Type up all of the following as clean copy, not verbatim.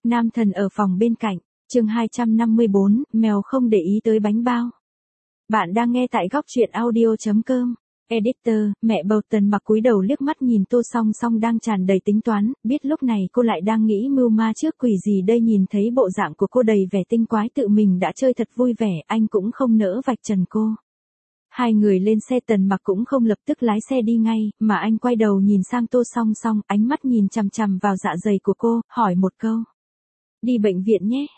Nam thần ở phòng bên cạnh, chương 254, mèo không để ý tới bánh bao. Bạn đang nghe tại góc truyện audio.com. Editor, mẹ bầu Tần Mặc cúi đầu liếc mắt nhìn Tô Song Song đang tràn đầy tính toán, biết lúc này cô lại đang nghĩ mưu ma trước quỷ gì đây, nhìn thấy bộ dạng của cô đầy vẻ tinh quái, tự mình đã chơi thật vui vẻ, anh cũng không nỡ vạch trần cô. Hai người lên xe, Tần Mặc cũng không lập tức lái xe đi ngay, mà anh quay đầu nhìn sang Tô Song Song, ánh mắt nhìn chằm chằm vào dạ dày của cô, hỏi một câu. Đi bệnh viện nhé,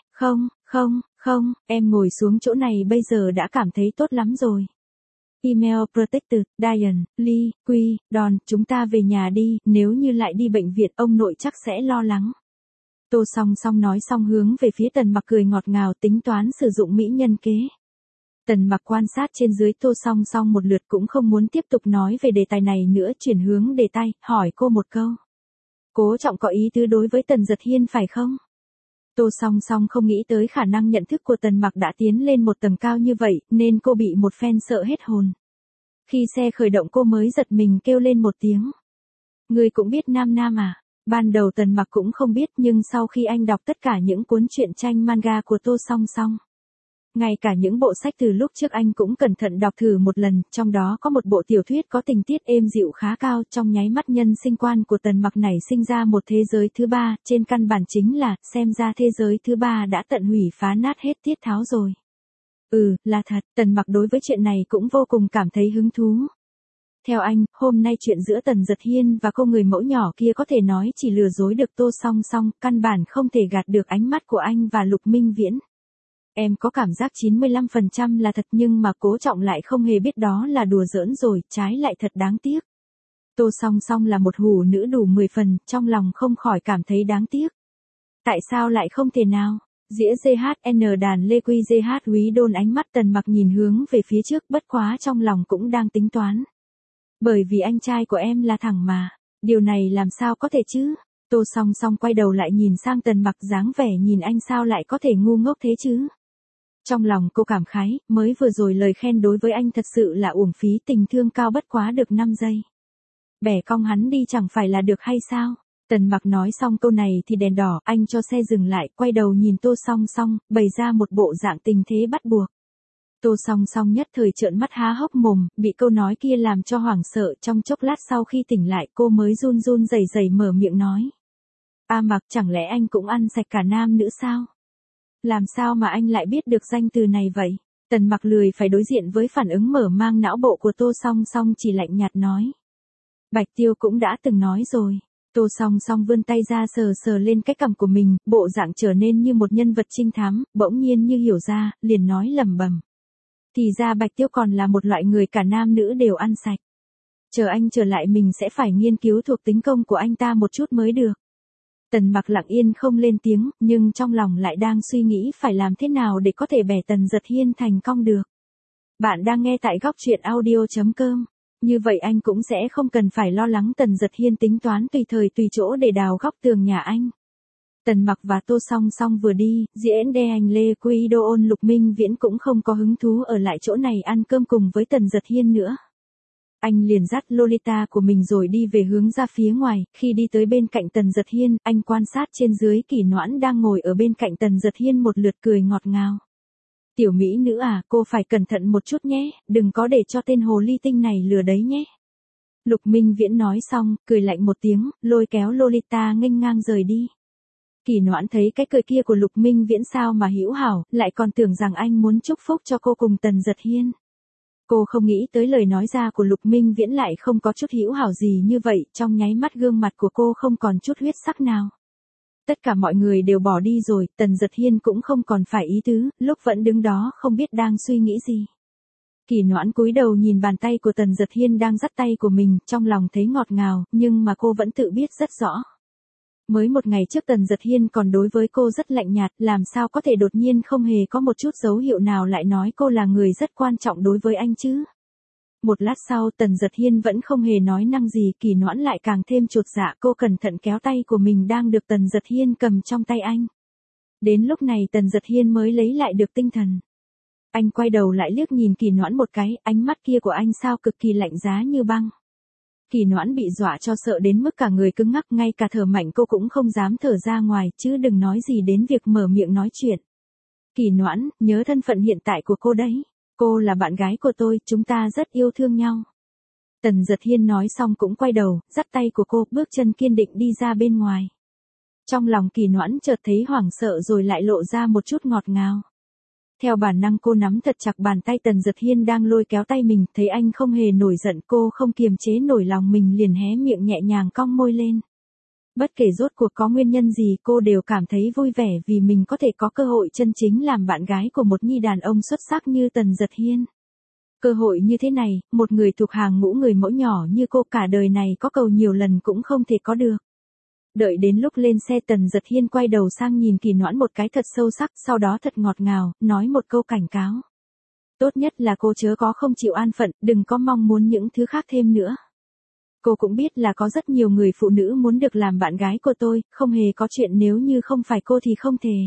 không, em ngồi xuống chỗ này bây giờ đã cảm thấy tốt lắm rồi. Email Protected, Diane, Lee, Quy, Don, chúng ta về nhà đi, nếu như lại đi bệnh viện ông nội chắc sẽ lo lắng. Tô Song Song nói xong hướng về phía Tần Mặc cười ngọt ngào, tính toán sử dụng mỹ nhân kế. Tần Mặc quan sát trên dưới Tô Song Song một lượt cũng không muốn tiếp tục nói về đề tài này nữa, chuyển hướng đề tài, hỏi cô một câu. Cố Trọng có ý tứ đối với Tần Dật Hiên phải không? Tô Song Song không nghĩ tới khả năng nhận thức của Tần Mặc đã tiến lên một tầng cao như vậy, nên cô bị một phen sợ hết hồn. Khi xe khởi động cô mới giật mình kêu lên một tiếng. Người cũng biết Nam Nam à? Ban đầu Tần Mặc cũng không biết, nhưng sau khi anh đọc tất cả những cuốn truyện tranh manga của Tô Song Song, ngay cả những bộ sách từ lúc trước anh cũng cẩn thận đọc thử một lần, trong đó có một bộ tiểu thuyết có tình tiết êm dịu khá cao, trong nháy mắt nhân sinh quan của Tần Mặc nảy sinh ra một thế giới thứ ba, trên căn bản chính là, xem ra thế giới thứ ba đã tận hủy phá nát hết tiết tháo rồi. Là thật, Tần Mặc đối với chuyện này cũng vô cùng cảm thấy hứng thú. Theo anh, hôm nay chuyện giữa Tần Dật Hiên và cô người mẫu nhỏ kia có thể nói chỉ lừa dối được Tô Song Song, căn bản không thể gạt được ánh mắt của anh và Lục Minh Viễn. Em có cảm giác 95% là thật, nhưng mà Cố Trọng lại không hề biết đó là đùa giỡn rồi, trái lại thật đáng tiếc. Tô Song Song là một hủ nữ đủ 10 phần, trong lòng không khỏi cảm thấy đáng tiếc. Tại sao lại không thể nào? Dĩa GHN đàn Lê Quy GH Úy Đôn, ánh mắt Tần Mặc nhìn hướng về phía trước, bất quá trong lòng cũng đang tính toán. Bởi vì anh trai của em là thẳng mà, điều này làm sao có thể chứ? Tô Song Song quay đầu lại nhìn sang Tần Mặc, dáng vẻ nhìn anh sao lại có thể ngu ngốc thế chứ? Trong lòng cô cảm khái, mới vừa rồi lời khen đối với anh thật sự là uổng phí, tình thương cao bất quá được 5 giây. Bẻ cong hắn đi chẳng phải là được hay sao? Tần Mặc nói xong câu này thì đèn đỏ, anh cho xe dừng lại, quay đầu nhìn Tô Song Song, bày ra một bộ dạng tình thế bắt buộc. Tô Song Song nhất thời trợn mắt há hốc mồm, bị câu nói kia làm cho hoảng sợ, trong chốc lát sau khi tỉnh lại cô mới run run rẩy rẩy mở miệng nói. Mặc, chẳng lẽ anh cũng ăn sạch cả nam nữ sao? Làm sao mà anh lại biết được danh từ này vậy? Tần Mặc lười phải đối diện với phản ứng mở mang não bộ của Tô Song Song, chỉ lạnh nhạt nói. Bạch Tiêu cũng đã từng nói rồi. Tô Song Song vươn tay ra sờ sờ lên cái cằm của mình, bộ dạng trở nên như một nhân vật trinh thám, bỗng nhiên như hiểu ra, liền nói lẩm bẩm. Thì ra Bạch Tiêu còn là một loại người cả nam nữ đều ăn sạch. Chờ anh trở lại mình sẽ phải nghiên cứu thuộc tính công của anh ta một chút mới được. Tần Mặc lặng yên không lên tiếng, nhưng trong lòng lại đang suy nghĩ phải làm thế nào để có thể bẻ Tần Dật Hiên thành cong được. Bạn đang nghe tại góc truyện audio.com. Như vậy anh cũng sẽ không cần phải lo lắng Tần Dật Hiên tính toán tùy thời tùy chỗ để đào góc tường nhà anh. Tần Mặc và Tô Song Song vừa đi, diễn đe anh Lê Quy Đôn Lục Minh Viễn cũng không có hứng thú ở lại chỗ này ăn cơm cùng với Tần Dật Hiên nữa. Anh liền dắt Lolita của mình rồi đi về hướng ra phía ngoài, khi đi tới bên cạnh Tần Dật Hiên, anh quan sát trên dưới Kỷ Noãn đang ngồi ở bên cạnh Tần Dật Hiên một lượt cười ngọt ngào. Tiểu mỹ nữ à, cô phải cẩn thận một chút nhé, đừng có để cho tên hồ ly tinh này lừa đấy nhé. Lục Minh Viễn nói xong, cười lạnh một tiếng, lôi kéo Lolita nghênh ngang rời đi. Kỷ Noãn thấy cái cười kia của Lục Minh Viễn sao mà hữu hảo, lại còn tưởng rằng anh muốn chúc phúc cho cô cùng Tần Dật Hiên. Cô không nghĩ tới lời nói ra của Lục Minh Viễn lại không có chút hữu hảo gì như vậy, trong nháy mắt gương mặt của cô không còn chút huyết sắc nào. Tất cả mọi người đều bỏ đi rồi, Tần Dật Hiên cũng không còn phải ý tứ, lúc vẫn đứng đó không biết đang suy nghĩ gì. Kỷ Noãn cúi đầu nhìn bàn tay của Tần Dật Hiên đang dắt tay của mình, trong lòng thấy ngọt ngào, nhưng mà cô vẫn tự biết rất rõ. Mới một ngày trước Tần Dật Hiên còn đối với cô rất lạnh nhạt, làm sao có thể đột nhiên không hề có một chút dấu hiệu nào lại nói cô là người rất quan trọng đối với anh chứ. Một lát sau Tần Dật Hiên vẫn không hề nói năng gì, Kỷ Noãn lại càng thêm chột dạ, cô cẩn thận kéo tay của mình đang được Tần Dật Hiên cầm trong tay anh. Đến lúc này Tần Dật Hiên mới lấy lại được tinh thần. Anh quay đầu lại liếc nhìn Kỷ Noãn một cái, ánh mắt kia của anh sao cực kỳ lạnh giá như băng. Kỳ Noãn bị dọa cho sợ đến mức cả người cứng ngắc, ngay cả thở mạnh cô cũng không dám thở ra ngoài, chứ đừng nói gì đến việc mở miệng nói chuyện. Kỳ Noãn, nhớ thân phận hiện tại của cô đấy. Cô là bạn gái của tôi, chúng ta rất yêu thương nhau. Tần Giật Hiên nói xong cũng quay đầu, dắt tay của cô, bước chân kiên định đi ra bên ngoài. Trong lòng Kỳ Noãn chợt thấy hoảng sợ rồi lại lộ ra một chút ngọt ngào. Theo bản năng cô nắm thật chặt bàn tay Tần Giật Hiên đang lôi kéo tay mình, thấy anh không hề nổi giận, cô không kiềm chế nổi lòng mình liền hé miệng nhẹ nhàng cong môi lên. Bất kể rốt cuộc có nguyên nhân gì, cô đều cảm thấy vui vẻ vì mình có thể có cơ hội chân chính làm bạn gái của một nhi đàn ông xuất sắc như Tần Giật Hiên. Cơ hội như thế này, một người thuộc hàng ngũ người mẫu nhỏ như cô cả đời này có cầu nhiều lần cũng không thể có được. Đợi đến lúc lên xe, Tần Giật Hiên quay đầu sang nhìn Kỳ Noãn một cái thật sâu sắc, sau đó thật ngọt ngào, nói một câu cảnh cáo. Tốt nhất là cô chớ có không chịu an phận, đừng có mong muốn những thứ khác thêm nữa. Cô cũng biết là có rất nhiều người phụ nữ muốn được làm bạn gái của tôi, không hề có chuyện nếu như không phải cô thì không thể.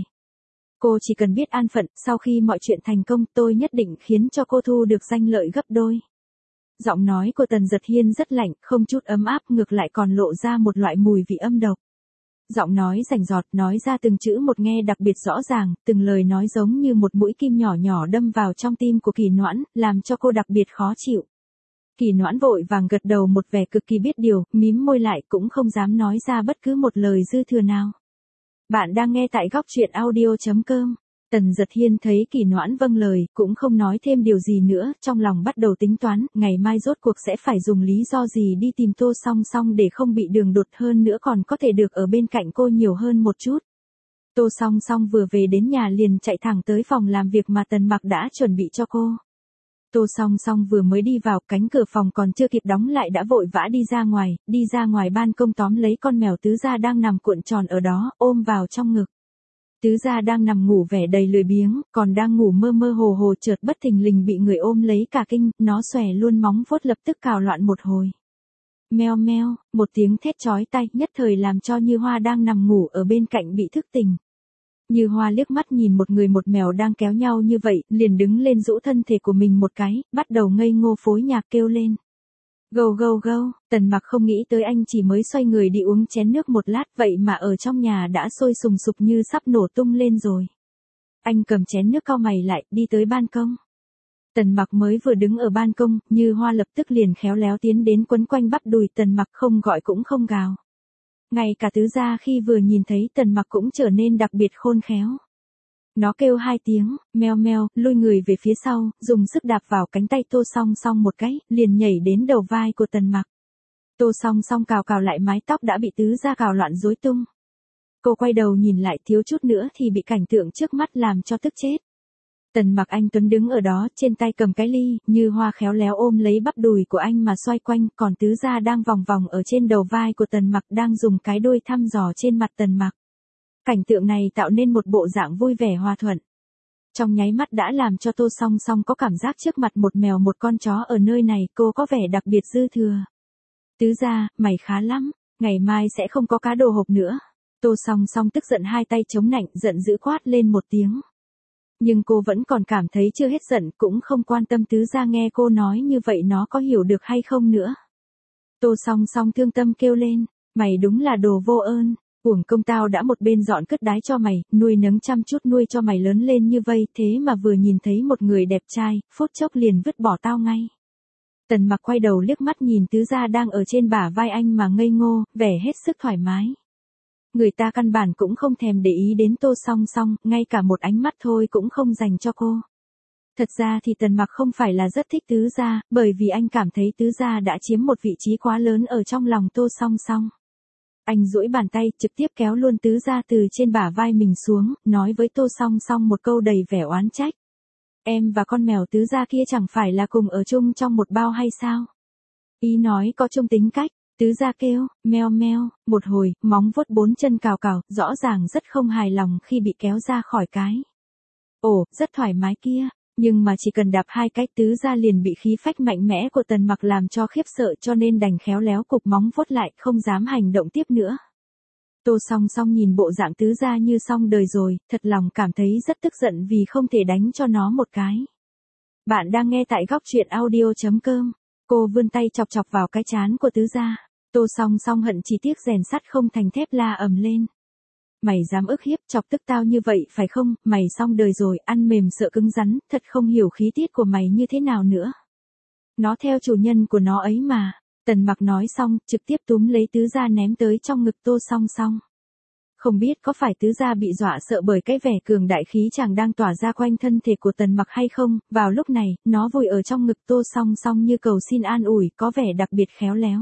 Cô chỉ cần biết an phận, sau khi mọi chuyện thành công tôi nhất định khiến cho cô thu được danh lợi gấp đôi. Giọng nói của Tần Giật Hiên rất lạnh, không chút ấm áp, ngược lại còn lộ ra một loại mùi vị âm độc. Giọng nói rành rọt, nói ra từng chữ một nghe đặc biệt rõ ràng, từng lời nói giống như một mũi kim nhỏ nhỏ đâm vào trong tim của Kỳ Noãn, làm cho cô đặc biệt khó chịu. Kỳ Noãn vội vàng gật đầu một vẻ cực kỳ biết điều, mím môi lại cũng không dám nói ra bất cứ một lời dư thừa nào. Bạn đang nghe tại góc truyện audio.com. Tần Giật Hiên thấy Kỳ Noãn vâng lời, cũng không nói thêm điều gì nữa, trong lòng bắt đầu tính toán, ngày mai rốt cuộc sẽ phải dùng lý do gì đi tìm Tô Song Song để không bị đường đột, hơn nữa còn có thể được ở bên cạnh cô nhiều hơn một chút. Tô Song Song vừa về đến nhà liền chạy thẳng tới phòng làm việc mà Tần Mặc đã chuẩn bị cho cô. Tô Song Song vừa mới đi vào, cánh cửa phòng còn chưa kịp đóng lại đã vội vã đi ra ngoài ban công tóm lấy con mèo Tứ Gia đang nằm cuộn tròn ở đó, ôm vào trong ngực. Tứ Gia đang nằm ngủ vẻ đầy lười biếng, còn đang ngủ mơ mơ hồ hồ, chợt bất thình lình bị người ôm lấy cả kinh, nó xòe luôn móng vuốt lập tức cào loạn một hồi. Meo meo, một tiếng thét chói tai nhất thời làm cho Như Hoa đang nằm ngủ ở bên cạnh bị thức tỉnh. Như Hoa liếc mắt nhìn một người một mèo đang kéo nhau như vậy, liền đứng lên rũ thân thể của mình một cái, bắt đầu ngây ngô phối nhạc kêu lên. Gâu gâu gâu, Tần Mặc không nghĩ tới anh chỉ mới xoay người đi uống chén nước một lát vậy mà ở trong nhà đã sôi sùng sục như sắp nổ tung lên rồi. Anh cầm chén nước cau mày lại, đi tới ban công. Tần Mặc mới vừa đứng ở ban công, Như Hoa lập tức liền khéo léo tiến đến quấn quanh bắp đùi Tần Mặc, không gọi cũng không gào. Ngay cả Tứ Gia khi vừa nhìn thấy Tần Mặc cũng trở nên đặc biệt khôn khéo. Nó kêu hai tiếng, meo meo, lùi người về phía sau, dùng sức đạp vào cánh tay Tô Song Song một cái, liền nhảy đến đầu vai của Tần Mặc. Tô Song Song cào cào lại mái tóc đã bị Tứ Gia cào loạn rối tung. Cô quay đầu nhìn lại, thiếu chút nữa thì bị cảnh tượng trước mắt làm cho tức chết. Tần Mặc anh tuấn đứng ở đó, trên tay cầm cái ly, Như Hoa khéo léo ôm lấy bắp đùi của anh mà xoay quanh, còn Tứ Gia đang vòng vòng ở trên đầu vai của Tần Mặc, đang dùng cái đuôi thăm dò trên mặt Tần Mặc. Cảnh tượng này tạo nên một bộ dạng vui vẻ hòa thuận. Trong nháy mắt đã làm cho Tô Song Song có cảm giác trước mặt một mèo một con chó ở nơi này, cô có vẻ đặc biệt dư thừa. Tứ Gia, mày khá lắm, ngày mai sẽ không có cá đồ hộp nữa. Tô Song Song tức giận hai tay chống nạnh, giận dữ quát lên một tiếng. Nhưng cô vẫn còn cảm thấy chưa hết giận, cũng không quan tâm Tứ Gia nghe cô nói như vậy nó có hiểu được hay không nữa. Tô Song Song thương tâm kêu lên, mày đúng là đồ vô ơn, uổng công tao đã một bên dọn cất đái cho mày, nuôi nấng chăm chút nuôi cho mày lớn lên như vây, thế mà vừa nhìn thấy một người đẹp trai, phút chốc liền vứt bỏ tao ngay. Tần Mặc quay đầu liếc mắt nhìn Tứ Gia đang ở trên bả vai anh mà ngây ngô, vẻ hết sức thoải mái. Người ta căn bản cũng không thèm để ý đến Tô Song Song, ngay cả một ánh mắt thôi cũng không dành cho cô. Thật ra thì Tần Mặc không phải là rất thích Tứ Gia, bởi vì anh cảm thấy Tứ Gia đã chiếm một vị trí quá lớn ở trong lòng Tô Song Song. Anh duỗi bàn tay, trực tiếp kéo luôn Tứ Gia từ trên bả vai mình xuống, nói với Tô Song Song một câu đầy vẻ oán trách. Em và con mèo Tứ Gia kia chẳng phải là cùng ở chung trong một bao hay sao? Ý nói có chung tính cách. Tứ Gia kêu, meo meo, một hồi, móng vuốt bốn chân cào cào, rõ ràng rất không hài lòng khi bị kéo ra khỏi cái. Ồ, rất thoải mái kia, nhưng mà chỉ cần đạp hai cái Tứ Gia liền bị khí phách mạnh mẽ của Tần Mặc làm cho khiếp sợ, cho nên đành khéo léo cụp móng vuốt lại, không dám hành động tiếp nữa. Tô Song Song nhìn bộ dạng Tứ Gia như xong đời rồi, thật lòng cảm thấy rất tức giận vì không thể đánh cho nó một cái. Bạn đang nghe tại góc truyện audio.com. Cô vươn tay chọc chọc vào cái trán của Tứ gia. Tô Song Song hận chỉ tiếc rèn sắt không thành thép la ầm lên. Mày dám ức hiếp chọc tức tao như vậy phải không, mày xong đời rồi, ăn mềm sợ cứng rắn, thật không hiểu khí tiết của mày như thế nào nữa. Nó theo chủ nhân của nó ấy mà. Tần Mặc nói xong, trực tiếp túm lấy Tứ gia ném tới trong ngực Tô Song Song. Không biết có phải Tứ gia bị dọa sợ bởi cái vẻ cường đại khí chàng đang tỏa ra quanh thân thể của Tần Mặc hay không, vào lúc này, nó vùi ở trong ngực Tô Song Song như cầu xin an ủi, có vẻ đặc biệt khéo léo.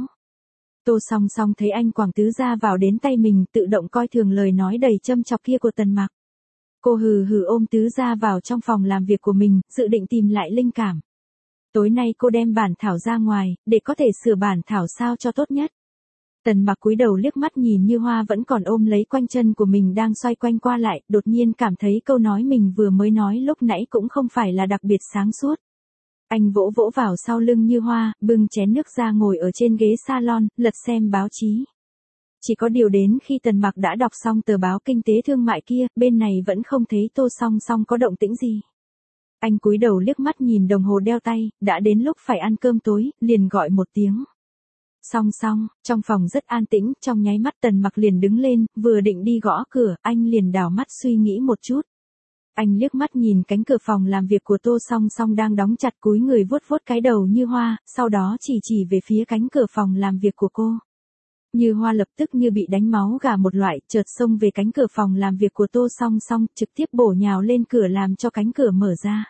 Tô Song Song thấy anh quàng Tứ gia vào đến tay mình, tự động coi thường lời nói đầy châm chọc kia của Tần Mặc. Cô hừ hừ ôm Tứ gia vào trong phòng làm việc của mình, dự định tìm lại linh cảm. Tối nay cô đem bản thảo ra ngoài, để có thể sửa bản thảo sao cho tốt nhất. Tần Mặc cúi đầu liếc mắt nhìn Như Hoa vẫn còn ôm lấy quanh chân của mình đang xoay quanh qua lại, đột nhiên cảm thấy câu nói mình vừa mới nói lúc nãy cũng không phải là đặc biệt sáng suốt. Anh vỗ vỗ vào sau lưng Như Hoa, bưng chén nước ra ngồi ở trên ghế salon, lật xem báo chí. Chỉ có điều đến khi Tần Mặc đã đọc xong tờ báo kinh tế thương mại kia, bên này vẫn không thấy Tô Song Song có động tĩnh gì. Anh cúi đầu liếc mắt nhìn đồng hồ đeo tay, đã đến lúc phải ăn cơm tối, liền gọi một tiếng. Song Song, trong phòng rất an tĩnh, trong nháy mắt Tần Mặc liền đứng lên, vừa định đi gõ cửa, anh liền đảo mắt suy nghĩ một chút. Anh liếc mắt nhìn cánh cửa phòng làm việc của Tô Song Song đang đóng chặt, cúi người vuốt vuốt cái đầu Như Hoa, sau đó chỉ về phía cánh cửa phòng làm việc của cô. Như Hoa lập tức như bị đánh máu gà một loại, chợt xông về cánh cửa phòng làm việc của Tô Song Song, trực tiếp bổ nhào lên cửa làm cho cánh cửa mở ra.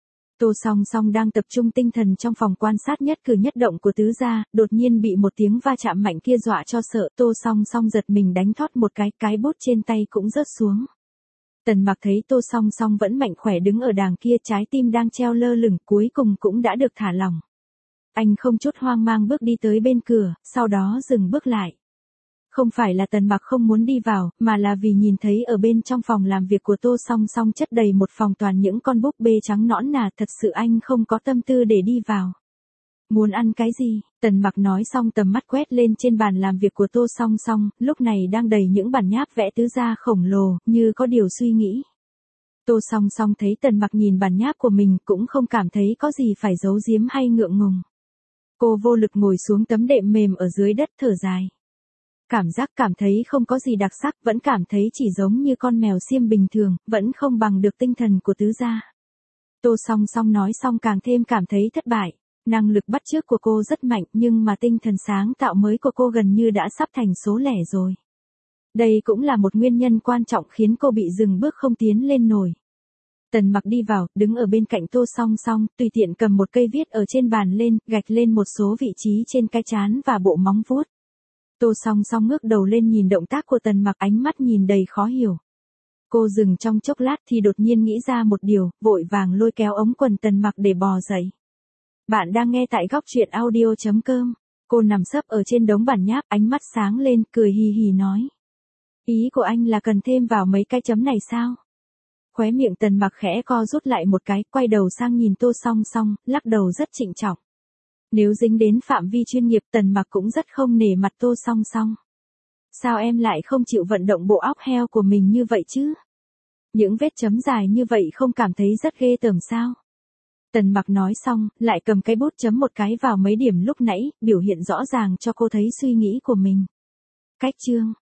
Tô Song Song đang tập trung tinh thần trong phòng quan sát nhất cử nhất động của Tứ gia, đột nhiên bị một tiếng va chạm mạnh kia dọa cho sợ, Tô Song Song giật mình đánh thót một cái bút trên tay cũng rớt xuống. Tần Mặc thấy Tô Song Song vẫn mạnh khỏe đứng ở đàng kia, trái tim đang treo lơ lửng, cuối cùng cũng đã được thả lỏng. Anh không chút hoang mang bước đi tới bên cửa, sau đó dừng bước lại. Không phải là Tần Mặc không muốn đi vào, mà là vì nhìn thấy ở bên trong phòng làm việc của Tô Song Song chất đầy một phòng toàn những con búp bê trắng nõn nà, thật sự anh không có tâm tư để đi vào. Muốn ăn cái gì? Tần Mặc nói xong tầm mắt quét lên trên bàn làm việc của Tô Song Song, lúc này đang đầy những bản nháp vẽ Tứ gia khổng lồ, như có điều suy nghĩ. Tô Song Song thấy Tần Mặc nhìn bản nháp của mình cũng không cảm thấy có gì phải giấu giếm hay ngượng ngùng. Cô vô lực ngồi xuống tấm đệm mềm ở dưới đất thở dài. Cảm thấy không có gì đặc sắc, vẫn cảm thấy chỉ giống như con mèo xiêm bình thường, vẫn không bằng được tinh thần của Tứ gia. Tô Song Song nói xong càng thêm cảm thấy thất bại. Năng lực bắt chước của cô rất mạnh nhưng mà tinh thần sáng tạo mới của cô gần như đã sắp thành số lẻ rồi. Đây cũng là một nguyên nhân quan trọng khiến cô bị dừng bước không tiến lên nổi. Tần Mặc đi vào, đứng ở bên cạnh Tô Song Song, tùy tiện cầm một cây viết ở trên bàn lên, gạch lên một số vị trí trên cái trán và bộ móng vuốt. Tô Song Song ngước đầu lên nhìn động tác của Tần Mặc, ánh mắt nhìn đầy khó hiểu. Cô dừng trong chốc lát thì đột nhiên nghĩ ra một điều, vội vàng lôi kéo ống quần Tần Mặc để bò dậy. Bạn đang nghe tại góc truyện audio.com. Cô nằm sấp ở trên đống bản nháp, ánh mắt sáng lên, cười hì hì nói. Ý của anh là cần thêm vào mấy cái chấm này sao? Khóe miệng Tần Mặc khẽ co rút lại một cái, quay đầu sang nhìn Tô Song Song, lắc đầu rất trịnh trọng. Nếu dính đến phạm vi chuyên nghiệp, Tần Mặc cũng rất không nể mặt Tô Song Song. Sao em lại không chịu vận động bộ óc heo của mình như vậy chứ? Những vết chấm dài như vậy không cảm thấy rất ghê tởm sao? Tần Mặc nói xong, lại cầm cái bút chấm một cái vào mấy điểm lúc nãy, biểu hiện rõ ràng cho cô thấy suy nghĩ của mình. Cách chương,